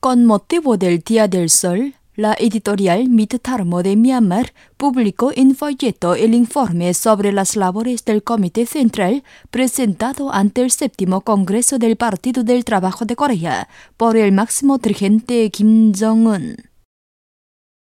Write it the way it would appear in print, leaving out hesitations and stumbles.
Con motivo del Día del Sol, la editorial Midtermo de Myanmar publicó en folleto el informe sobre las labores del Comité Central presentado ante el 7º Congreso del Partido del Trabajo de Corea por el máximo dirigente Kim Jong-un.